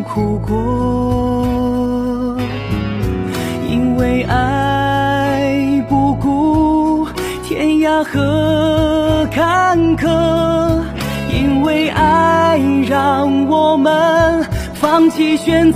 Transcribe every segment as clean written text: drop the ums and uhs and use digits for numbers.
哭过，因为爱不顾天涯和坎坷，因为爱让我们放弃选择。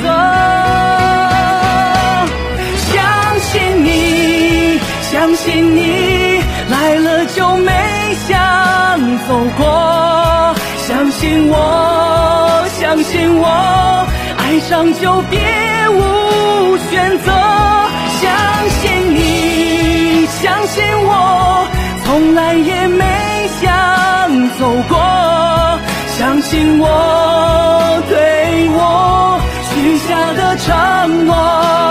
相信你，相信你，来了就没想走过。相信我，相信我，爱上就别无选择。相信你，相信我，从来也没想走过。相信我，对我许下的承诺。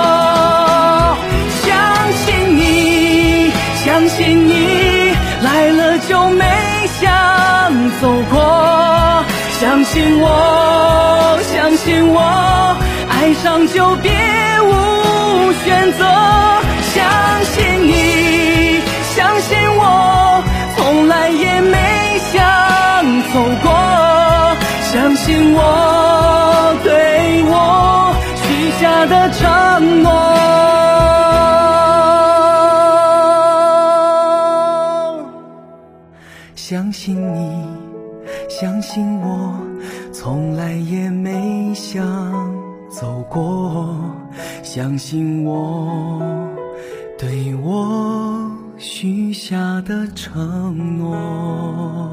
相信你，相信你，来了就没想走过。相信我，相信我，爱上就别无选择。相信你，相信我，从来也没想走过。相信我，对我许下的承诺。相信你，相信我，从来也没想走过。相信我，对我许下的承诺。